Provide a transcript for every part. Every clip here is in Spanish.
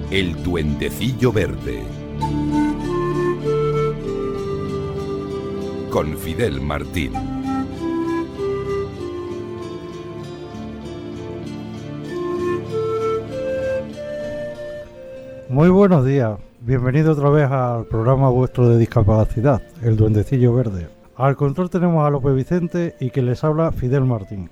El Duendecillo Verde. Con Fidel Martín. Muy buenos días, bienvenido otra vez al programa vuestro de discapacidad, El Duendecillo Verde. Al control tenemos a López Vicente y que les habla Fidel Martín.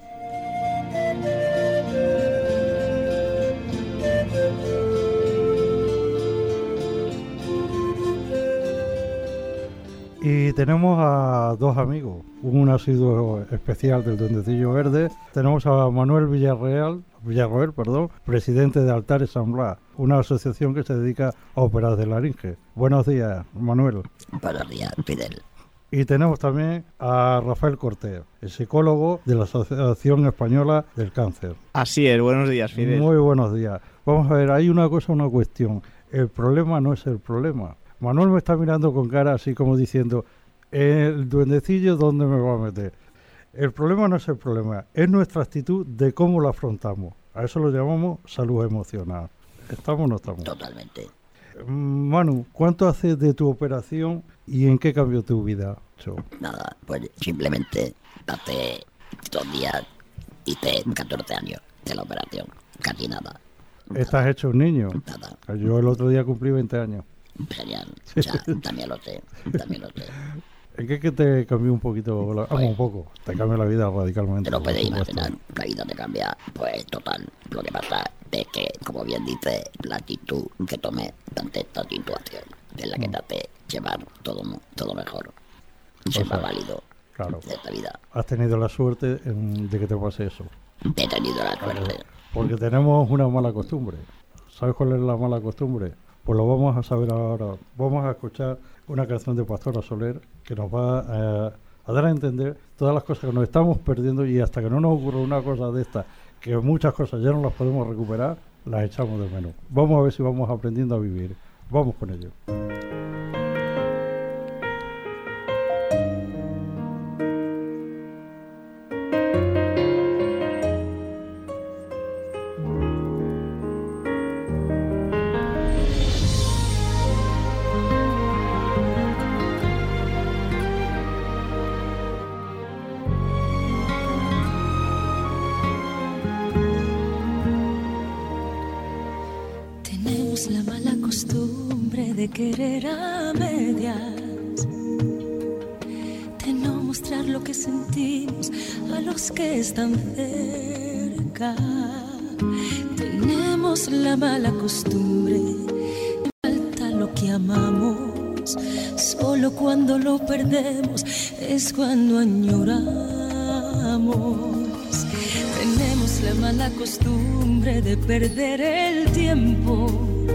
Y tenemos a dos amigos, un asiduo especial del Duendecillo Verde. Tenemos a Manuel Villarroel, presidente de Altares San Blas, una asociación que se dedica a operar de laringe. Buenos días, Manuel. Buenos días, Fidel. Y tenemos también a Rafael Cortés, el psicólogo de la Asociación Española del Cáncer. Así es, buenos días, Fidel. Muy buenos días. Vamos a ver, hay una cuestión. El problema no es el problema. Manuel me está mirando con cara así como diciendo, el duendecillo, ¿dónde me va a meter? El problema no es el problema, es nuestra actitud de cómo lo afrontamos. A eso lo llamamos salud emocional. ¿Estamos o no estamos? Totalmente. Manu, ¿cuánto hace de tu operación y en qué cambió tu vida? Nada, pues simplemente hace 2 días hice 14 años de la operación. Casi nada. ¿Estás hecho un niño? Nada. Yo el otro día cumplí 20 años. Genial. O sea, también lo sé. ¿En qué que te cambió un poquito? Un poco. Te cambió la vida radicalmente. Te lo puedes imaginar. La vida te cambia, pues total. Lo que pasa es que, como bien dice, la actitud que tomé ante esta situación es la que te hace llevar todo mejor. Y ser más válido de esta vida. ¿Has tenido la suerte de que te pase eso? He tenido la suerte. Porque tenemos una mala costumbre. ¿Sabes cuál es la mala costumbre? Pues lo vamos a saber ahora. Vamos a escuchar una canción de Pastora Soler que nos va a dar a entender todas las cosas que nos estamos perdiendo, y hasta que no nos ocurra una cosa de esta, que muchas cosas ya no las podemos recuperar, las echamos de menos. Vamos a ver si vamos aprendiendo a vivir. Vamos con ello. La mala costumbre de querer a medias, de no mostrar lo que sentimos a los que están cerca. Tenemos la mala costumbre de falta lo que amamos, solo cuando lo perdemos es cuando añoramos. Tenemos la mala costumbre de perder el tiempo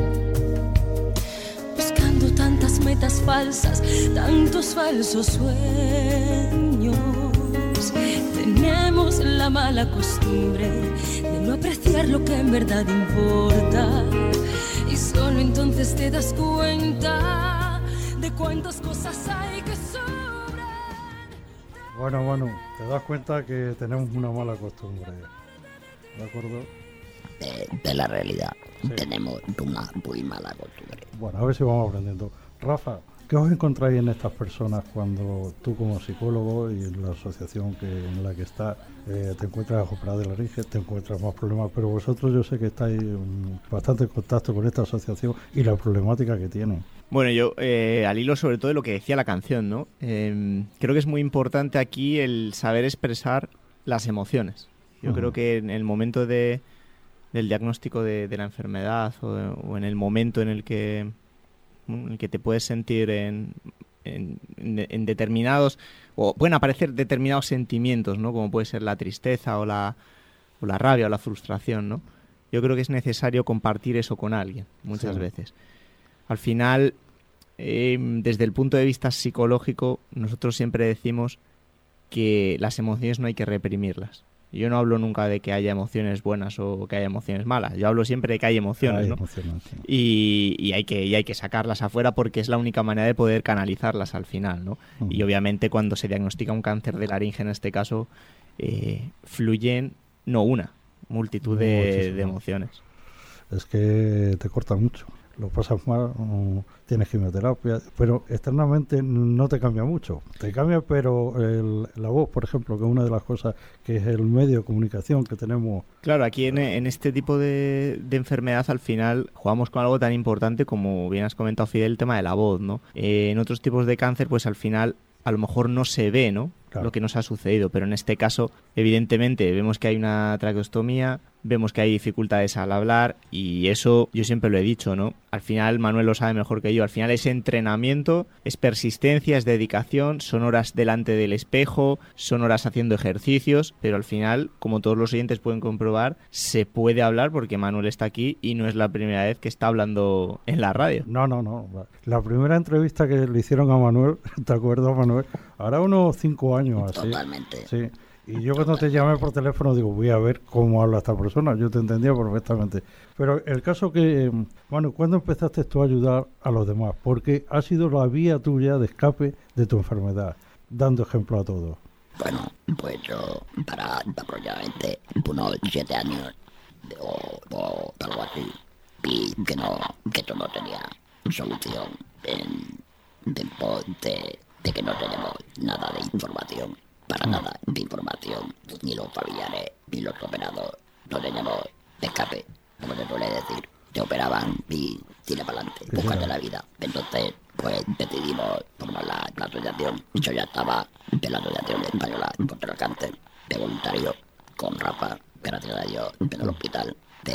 buscando tantas metas falsas, tantos falsos sueños. Tenemos la mala costumbre de no apreciar lo que en verdad importa, y solo entonces te das cuenta de cuántas cosas hay que sobran. Bueno, te das cuenta que tenemos una mala costumbre, ¿de acuerdo? De la realidad. Sí. Tenemos una muy mala costumbre. Bueno, a ver si vamos aprendiendo. Rafa, ¿qué os encontráis en estas personas cuando tú, como psicólogo y en la asociación en la que estás, te encuentras operado de laringe, te encuentras más problemas? Pero vosotros, yo sé que estáis bastante en contacto con esta asociación y la problemática que tienen. Bueno, yo al hilo sobre todo de lo que decía la canción, ¿no? Creo que es muy importante aquí el saber expresar las emociones. Yo creo que en el momento del diagnóstico de la enfermedad o en el momento en el que te puedes sentir en determinados, o pueden aparecer determinados sentimientos, ¿no? Como puede ser la tristeza o la rabia o la frustración, ¿no? Yo creo que es necesario compartir eso con alguien muchas veces. Al final, desde el punto de vista psicológico, nosotros siempre decimos que las emociones no hay que reprimirlas. Yo no hablo nunca de que haya emociones buenas o que haya emociones malas. Yo hablo siempre de que hay emociones, ¿no? Emociones, sí. Y hay que sacarlas afuera porque es la única manera de poder canalizarlas al final, ¿no? Y obviamente cuando se diagnostica un cáncer de laringe, en este caso, fluyen, no una, multitud de emociones. es que te corta mucho. Lo pasas mal, tienes quimioterapia, pero externamente no te cambia mucho. Te cambia, pero la voz, por ejemplo, que es una de las cosas que es el medio de comunicación que tenemos. Claro, aquí en este tipo de enfermedad al final jugamos con algo tan importante como bien has comentado, Fidel, el tema de la voz, ¿no? En otros tipos de cáncer, pues al final a lo mejor no se ve, ¿no? Claro. Lo que nos ha sucedido, pero en este caso, evidentemente, vemos que hay una traqueostomía, vemos que hay dificultades al hablar y eso yo siempre lo he dicho, ¿no? Al final, Manuel lo sabe mejor que yo, al final es entrenamiento, es persistencia, es dedicación, son horas delante del espejo, son horas haciendo ejercicios, pero al final, como todos los oyentes pueden comprobar, se puede hablar porque Manuel está aquí y no es la primera vez que está hablando en la radio. No. La primera entrevista que le hicieron a Manuel, ¿te acuerdas, Manuel? Ahora unos 5 años así. Totalmente. Sí. Y yo cuando te llamé por teléfono digo, voy a ver cómo habla esta persona. Yo te entendía perfectamente. Pero el caso que, bueno, ¿cuándo empezaste tú a ayudar a los demás? Porque ha sido la vía tuya de escape de tu enfermedad, dando ejemplo a todos. Bueno, pues yo para aproximadamente unos 7 años o algo así, vi que esto no tenía solución de que no tenemos nada de información. Para nada de información, ni los familiares, ni los operados, no teníamos escape, como se suele decir. Te operaban y tira para adelante, búscate la vida. Entonces, pues decidimos formar la asociación. Yo ya estaba en la Asociación Española contra el Cáncer, de voluntario, con Rafa, gracias a Dios, en el hospital.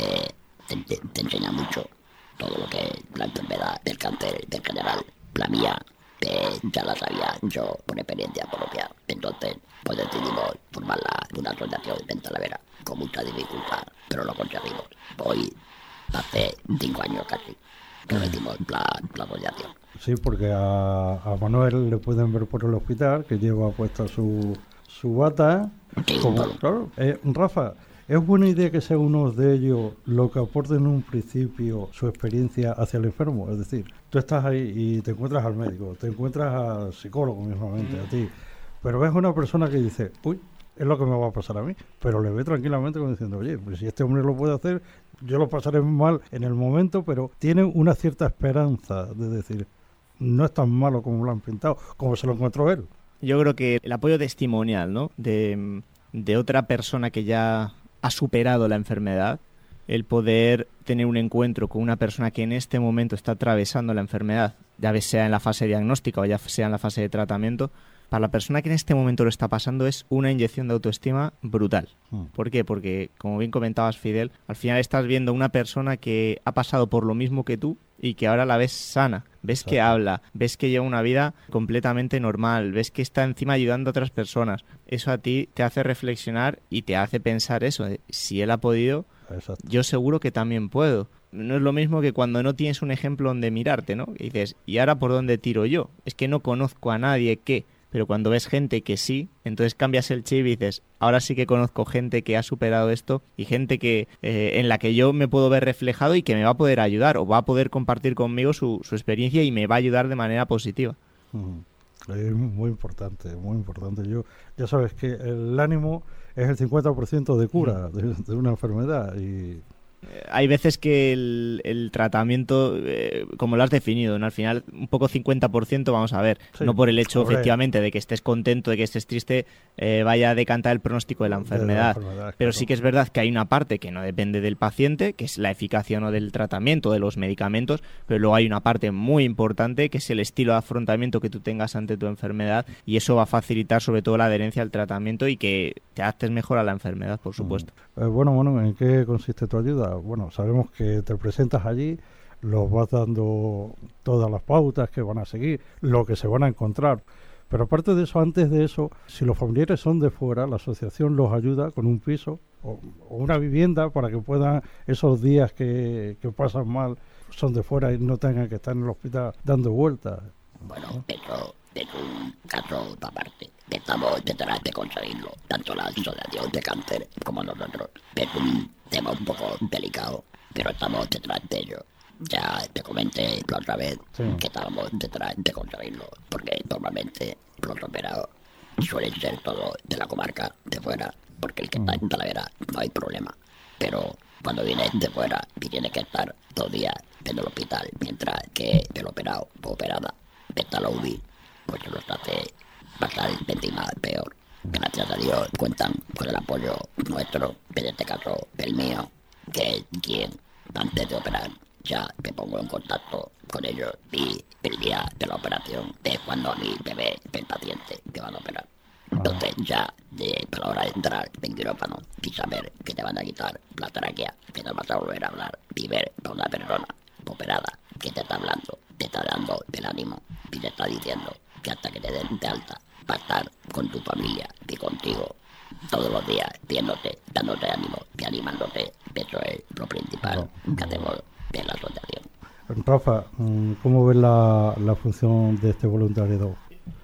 Te enseña mucho todo lo que es la enfermedad del cáncer en general, la mía. Ya la sabía yo por experiencia propia. Entonces, pues decidimos formar una asociación en Talavera con mucha dificultad, pero lo conseguimos. Hoy, hace 5 años casi, que metimos la asociación. Sí, porque a Manuel le pueden ver por el hospital, que lleva puesta su bata. Sí, claro. Rafa, ¿es buena idea que sea uno de ellos lo que aporte en un principio su experiencia hacia el enfermo? Es decir, tú estás ahí y te encuentras al médico, te encuentras al psicólogo mismamente, a ti, pero ves una persona que dice, uy, es lo que me va a pasar a mí, pero le ve tranquilamente como diciendo, oye, pues si este hombre lo puede hacer, yo lo pasaré mal en el momento, pero tiene una cierta esperanza de decir, no es tan malo como lo han pintado, como se lo encontró él. Yo creo que el apoyo testimonial, ¿no? de otra persona que ya ha superado la enfermedad, el poder tener un encuentro con una persona que en este momento está atravesando la enfermedad, ya sea en la fase diagnóstica o ya sea en la fase de tratamiento, para la persona que en este momento lo está pasando es una inyección de autoestima brutal. ¿Por qué? Porque, como bien comentabas, Fidel, al final estás viendo una persona que ha pasado por lo mismo que tú y que ahora la ves sana, ves que habla, ves que lleva una vida completamente normal, ves que está encima ayudando a otras personas. Eso a ti te hace reflexionar y te hace pensar eso, si él ha podido, exacto, yo seguro que también puedo. No es lo mismo que cuando no tienes un ejemplo donde mirarte, ¿no? Y dices, ¿y ahora por dónde tiro yo? Es que no conozco a nadie que... Pero cuando ves gente que sí, entonces cambias el chip y dices, ahora sí que conozco gente que ha superado esto y gente que en la que yo me puedo ver reflejado y que me va a poder ayudar o va a poder compartir conmigo su experiencia y me va a ayudar de manera positiva. Es muy importante, muy importante. Ya sabes que el ánimo es el 50% de cura de una enfermedad y... Hay veces que el tratamiento, como lo has definido, ¿no? Al final un poco 50% vamos a ver, sí, no por el hecho efectivamente de que estés contento, de que estés triste, vaya a decantar el pronóstico de la enfermedad. Pero sí que es verdad que hay una parte que no depende del paciente, que es la eficacia o no del tratamiento, de los medicamentos, pero luego hay una parte muy importante que es el estilo de afrontamiento que tú tengas ante tu enfermedad y eso va a facilitar sobre todo la adherencia al tratamiento y que te adaptes mejor a la enfermedad, por supuesto. Bueno, ¿en qué consiste tu ayuda? Bueno, sabemos que te presentas allí, los vas dando todas las pautas que van a seguir, lo que se van a encontrar. Pero aparte de eso, antes de eso, si los familiares son de fuera, la asociación los ayuda con un piso o una vivienda para que puedan, esos días que pasan mal, son de fuera y no tengan que estar en el hospital dando vueltas. Bueno, eso es un caso aparte. Estamos detrás de conseguirlo, tanto la asociación de cáncer como nosotros. Es un tema un poco delicado, pero estamos detrás de ello. Ya te comenté la otra vez que estábamos detrás de conseguirlo, porque normalmente los operados suelen ser todos de la comarca de fuera, porque el que está en Talavera no hay problema. pero cuando viene de fuera y tiene que estar 2 días en el hospital, mientras que el operado o operada está la UBI, pues se los hace bastante más peor. Gracias a Dios cuentan con el apoyo nuestro, en este caso el mío, que es quien antes de operar ya me pongo en contacto con ellos y el día de la operación es cuando a mí me ve el paciente que van a operar. Entonces ya para la hora de entrar en quirófano y saber que te van a quitar la tráquea, que no vas a volver a hablar y ver a una persona operada que te está hablando, te está dando el ánimo y te está diciendo que hasta que te den de alta va a estar con tu familia y contigo todos los días, viéndote, dándote ánimo y animándote. Eso es lo principal que hacemos en la asociación. Rafa, ¿cómo ves la función de este voluntariado?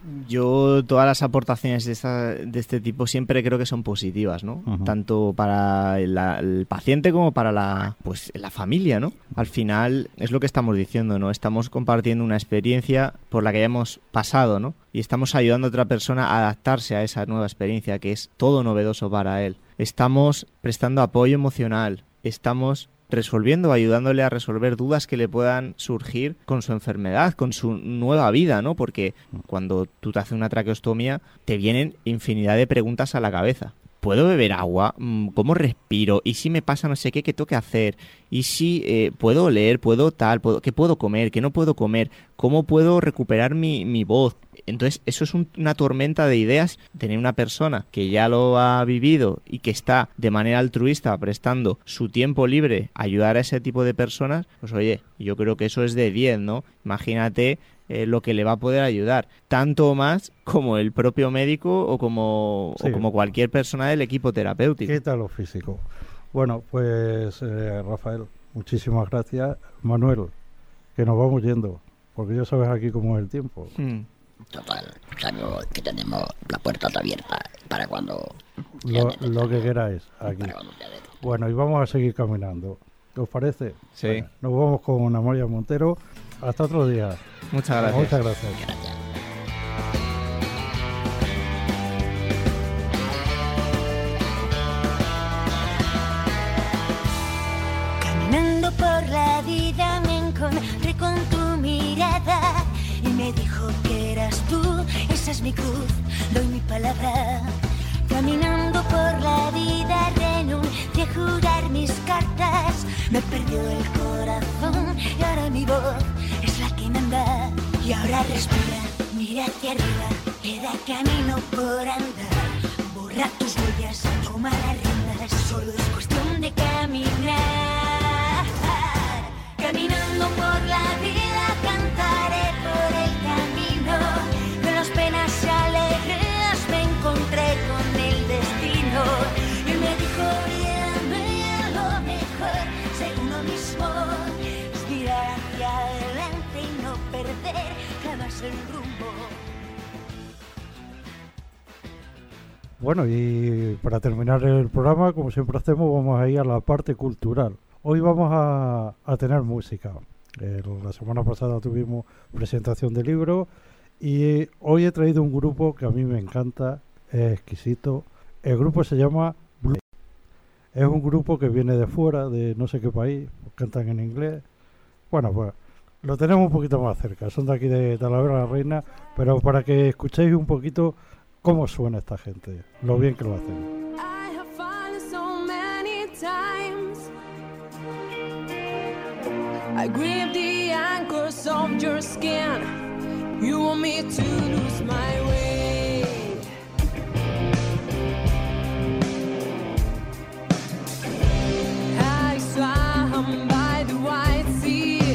Yo todas las aportaciones de este tipo siempre creo que son positivas, ¿no? Uh-huh. Tanto para el paciente como para la familia, ¿no? Al final es lo que estamos diciendo, ¿no? Estamos compartiendo una experiencia por la que ya hemos pasado, ¿no? Y estamos ayudando a otra persona a adaptarse a esa nueva experiencia que es todo novedoso para él. Estamos prestando apoyo emocional, estamos ayudándole a resolver dudas que le puedan surgir con su enfermedad, con su nueva vida, ¿no? Porque cuando tú te haces una traqueostomía, te vienen infinidad de preguntas a la cabeza. ¿Puedo beber agua? ¿Cómo respiro? ¿Y si me pasa no sé qué tengo que hacer? ¿Y si puedo oler? ¿Puedo tal? ¿Qué puedo comer? ¿Qué no puedo comer? ¿Cómo puedo recuperar mi voz? Entonces, eso es una tormenta de ideas. Tener una persona que ya lo ha vivido y que está de manera altruista prestando su tiempo libre a ayudar a ese tipo de personas, pues oye, yo creo que eso es de 10, ¿no? Imagínate lo que le va a poder ayudar, tanto o más como el propio médico o como cualquier persona del equipo terapéutico. ¿Qué tal lo físico? Bueno, pues Rafael, muchísimas gracias. Manuel, que nos vamos yendo, porque ya sabes aquí cómo es el tiempo. Total, sabemos que tenemos las puertas abiertas para cuando lo que queráis aquí. Bueno, y vamos a seguir caminando. ¿Os parece? Sí. Bueno, nos vamos con Amalia Montero. Hasta otro día. Muchas gracias. Muchas gracias. Caminando por la vida me encontré con tu mirada y me dijo que eras tú, esa es mi cruz, doy mi palabra. Caminando por la vida renuncié a jugar mis cartas, me perdió el corazón y ahora mi voz es la que manda. Y ahora respira, mira hacia arriba, queda camino por andar. Borra tus huellas, toma las riendas, solo es cuestión de caminar. Caminando por la vida cantaré por el camino, de las penas y alegrías me encontré con el destino. Y me dijo, guíame lo mejor, según lo mismo, es mirar hacia adelante y no perder jamás el rumbo. Bueno, y para terminar el programa, como siempre hacemos, vamos a ir a la parte cultural. Hoy vamos a tener música. La semana pasada tuvimos presentación de libros y hoy he traído un grupo que a mí me encanta, es exquisito. El grupo se llama Blue. Es un grupo que viene de fuera, de no sé qué país, cantan en inglés. Bueno, pues lo tenemos un poquito más cerca, son de aquí de Talavera la Reina, pero para que escuchéis un poquito cómo suena esta gente, lo bien que lo hacen. I grip the anchors of your skin. You want me to lose my way. I swam by the white sea.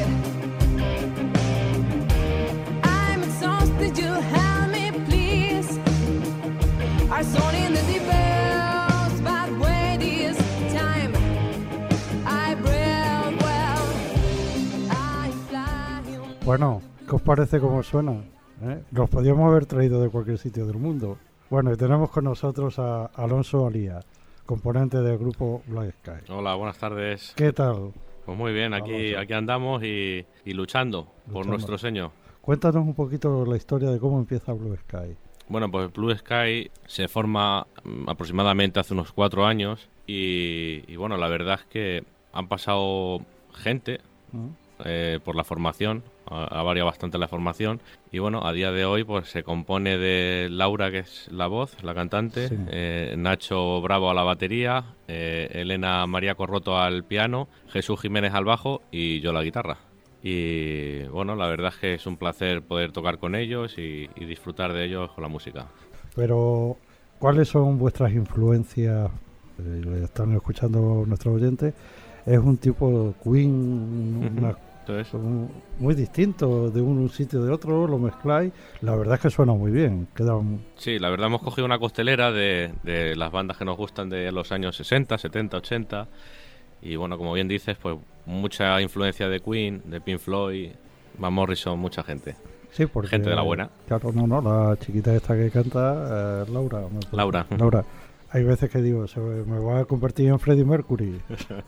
I'm exhausted, you help me please. Our soul in the deep ends, but wait this time. I breathe well. I fly. Bueno, ¿qué os parece cómo suena? Los podíamos haber traído de cualquier sitio del mundo. Bueno, y tenemos con nosotros a Alonso Alía, componente del grupo Blue Sky. Hola, buenas tardes. ¿Qué tal? Pues muy bien, aquí andamos y luchando por nuestro sueño. Cuéntanos un poquito la historia de cómo empieza Blue Sky. Bueno, pues Blue Sky se forma aproximadamente hace unos 4 años y bueno, la verdad es que han pasado gente por la formación, ha variado bastante la formación, y bueno, a día de hoy pues se compone de Laura, que es la voz, la cantante, Sí. Nacho Bravo a la batería, Elena María Corroto al piano, Jesús Jiménez al bajo y yo a la guitarra. Y bueno, la verdad es que es un placer poder tocar con ellos y disfrutar de ellos con la música. Pero, ¿cuáles son vuestras influencias? Están escuchando nuestros oyentes. Es un tipo Queen, Entonces, muy distinto de un sitio de otro, lo mezcláis. La verdad es que suena muy bien. sí, la verdad hemos cogido una costelera de las bandas que nos gustan de los años 60, 70, 80. Y bueno, como bien dices, pues mucha influencia de Queen, de Pink Floyd, Van Morrison, mucha gente. Sí, porque, Gente de la buena. Claro, no, la chiquita esta que canta, Laura. Laura. Hay veces que digo, me va a convertir en Freddie Mercury.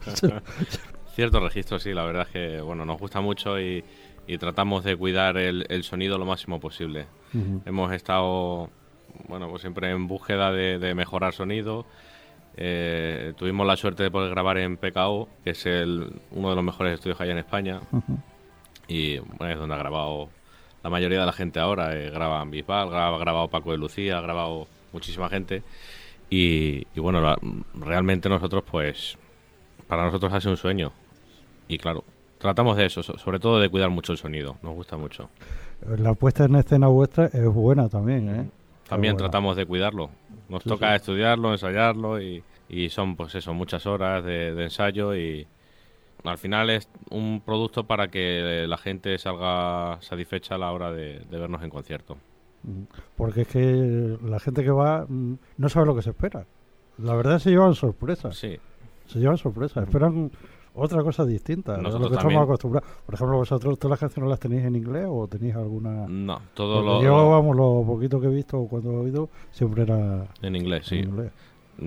Cierto registro, sí, la verdad es que bueno, nos gusta mucho y tratamos de cuidar el sonido lo máximo posible. Uh-huh. Hemos estado, bueno, pues siempre en búsqueda de mejorar sonido. Tuvimos la suerte de poder grabar en PKO, que es uno de los mejores estudios que hay en España. Uh-huh. Y bueno, es donde ha grabado la mayoría de la gente ahora. Graba en Bisbal, ha grabado Paco de Lucía, ha grabado muchísima gente. Y bueno, realmente nosotros, pues, para nosotros ha sido un sueño. Y claro, tratamos de eso, sobre todo de cuidar mucho el sonido, nos gusta mucho. La puesta en escena vuestra es buena también, ¿eh? También buena. tratamos de cuidarlo. Nos toca estudiarlo, ensayarlo y son, pues eso, muchas horas de ensayo y al final es un producto para que la gente salga satisfecha a la hora de vernos en concierto. Porque es que la gente que va no sabe lo que se espera. La verdad se llevan sorpresas. Sí. Se llevan sorpresas. Esperan otra cosa distinta de lo que Nosotros estamos acostumbrados. Por ejemplo, vosotros, ¿todas las canciones las tenéis en inglés o tenéis alguna...? No, Yo, vamos, lo poquito que he visto o cuando he oído, siempre era... En inglés, sí. En inglés.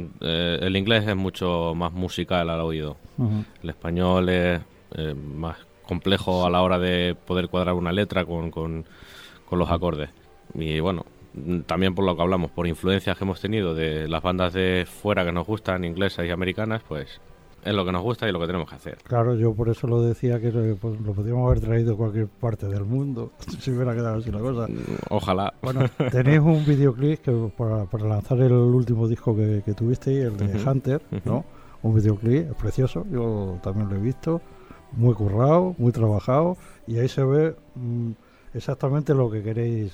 El inglés es mucho más musical al oído. Uh-huh. El español es más complejo a la hora de poder cuadrar una letra con los acordes. Y bueno, también por lo que hablamos, por influencias que hemos tenido de las bandas de fuera que nos gustan, inglesas y americanas, pues es lo que nos gusta y lo que tenemos que hacer. Claro, yo por eso lo decía que pues, lo podríamos haber traído de cualquier parte del mundo, si hubiera quedado así la cosa. Ojalá. Bueno, tenéis un videoclip que para lanzar el último disco que tuvisteis, el de Hunter, ¿no? Un videoclip precioso, yo también lo he visto, muy currado, muy trabajado, y ahí se ve exactamente lo que queréis.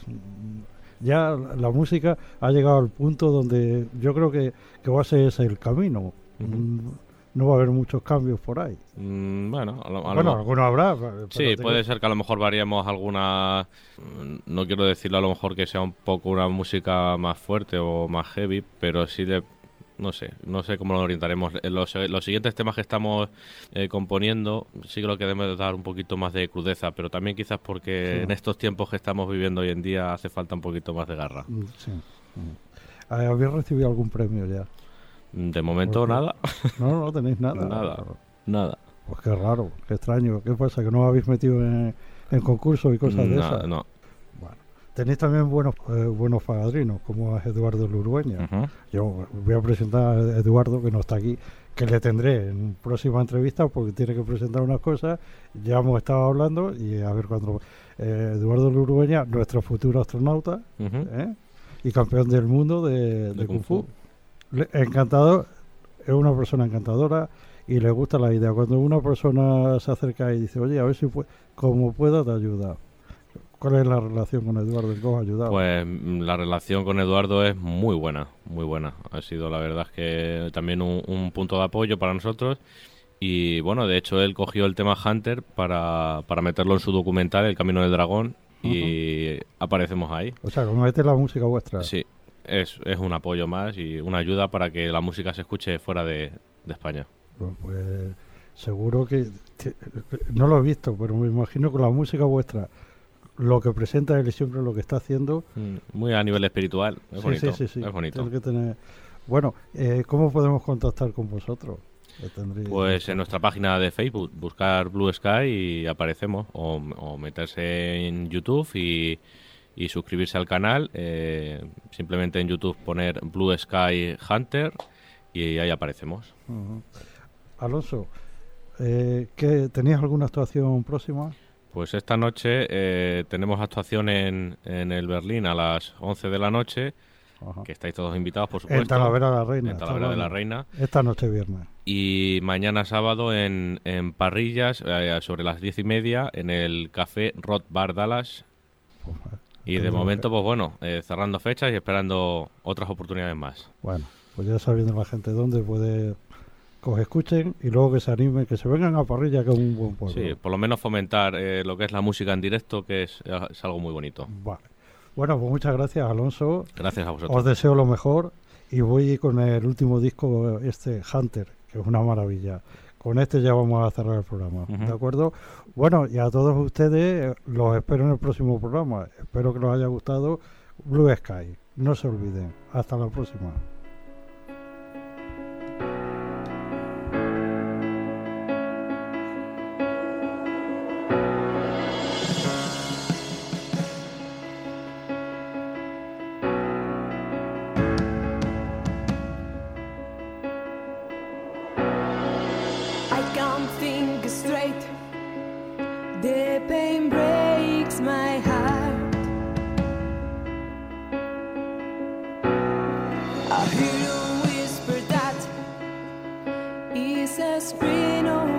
Ya la música ha llegado al punto donde yo creo que va a ser ese el camino. No va a haber muchos cambios por ahí. Bueno, alguno habrá. Sí, puede ser que a lo mejor variemos alguna... No quiero decirlo a lo mejor que sea un poco una música más fuerte o más heavy, pero sí no sé cómo lo orientaremos. Los siguientes temas que estamos componiendo sí creo que debemos dar un poquito más de crudeza, pero también quizás porque en estos tiempos que estamos viviendo hoy en día hace falta un poquito más de garra. Sí. ¿Habéis recibido algún premio ya? De momento nada. No tenéis nada. Nada. Pues qué raro, qué extraño. ¿Qué pasa? ¿Que no os habéis metido en concursos y cosas de esas? No. Bueno, tenéis también buenos padrinos, como es Eduardo Lurueña. Uh-huh. Yo voy a presentar a Eduardo, que no está aquí, que le tendré en próxima entrevista porque tiene que presentar unas cosas. Ya hemos estado hablando y a ver cuándo... Eduardo Lurueña, nuestro futuro astronauta, y campeón del mundo de Kung Fu. Encantador, es una persona encantadora y le gusta la idea. Cuando una persona se acerca y dice, oye, a ver si como pueda te ayuda. ¿Cuál es la relación con Eduardo? ¿Cómo ha ayudado? Pues la relación con Eduardo es muy buena, muy buena. Ha sido la verdad es que también un punto de apoyo para nosotros. Y bueno, de hecho él cogió el tema Hunter para meterlo en su documental El Camino del Dragón y aparecemos ahí. O sea, como mete la música vuestra. Sí. Es un apoyo más y una ayuda para que la música se escuche fuera de España. Pues seguro que no lo he visto, pero me imagino que la música vuestra, lo que presenta él y siempre lo que está haciendo... Muy a nivel espiritual, es bonito. Sí. Es bonito. Tiene que tener... Bueno, ¿cómo podemos contactar con vosotros? Pues en nuestra página de Facebook, buscar Blue Sky y aparecemos, o meterse en YouTube y suscribirse al canal. Simplemente en YouTube poner Blue Sky Hunter y ahí aparecemos. Alonso, ¿qué, ¿tenías alguna actuación próxima? Pues esta noche tenemos actuación en el Berlín a las 11 de la noche, que estáis todos invitados, por supuesto. En Talavera de la Reina. En Talavera de la Reina. Esta noche viernes. Y mañana sábado en Parrillas, sobre las 10:30, en el Café Rock Bar Dallas. Y de momento, pues bueno, cerrando fechas y esperando otras oportunidades más. Bueno, pues ya sabiendo la gente dónde puede que os escuchen y luego que se animen, que se vengan a Parrilla, que es un buen pueblo. Sí, por lo menos fomentar lo que es la música en directo, que es algo muy bonito. Vale. Bueno, pues muchas gracias, Alonso. Gracias a vosotros. Os deseo lo mejor y voy con el último disco, Hunter, que es una maravilla. Con este ya vamos a cerrar el programa, ¿de acuerdo? Bueno, y a todos ustedes los espero en el próximo programa. Espero que les haya gustado Blue Sky. No se olviden. Hasta la próxima. The pain breaks my heart. I hear a whisper that is a scream of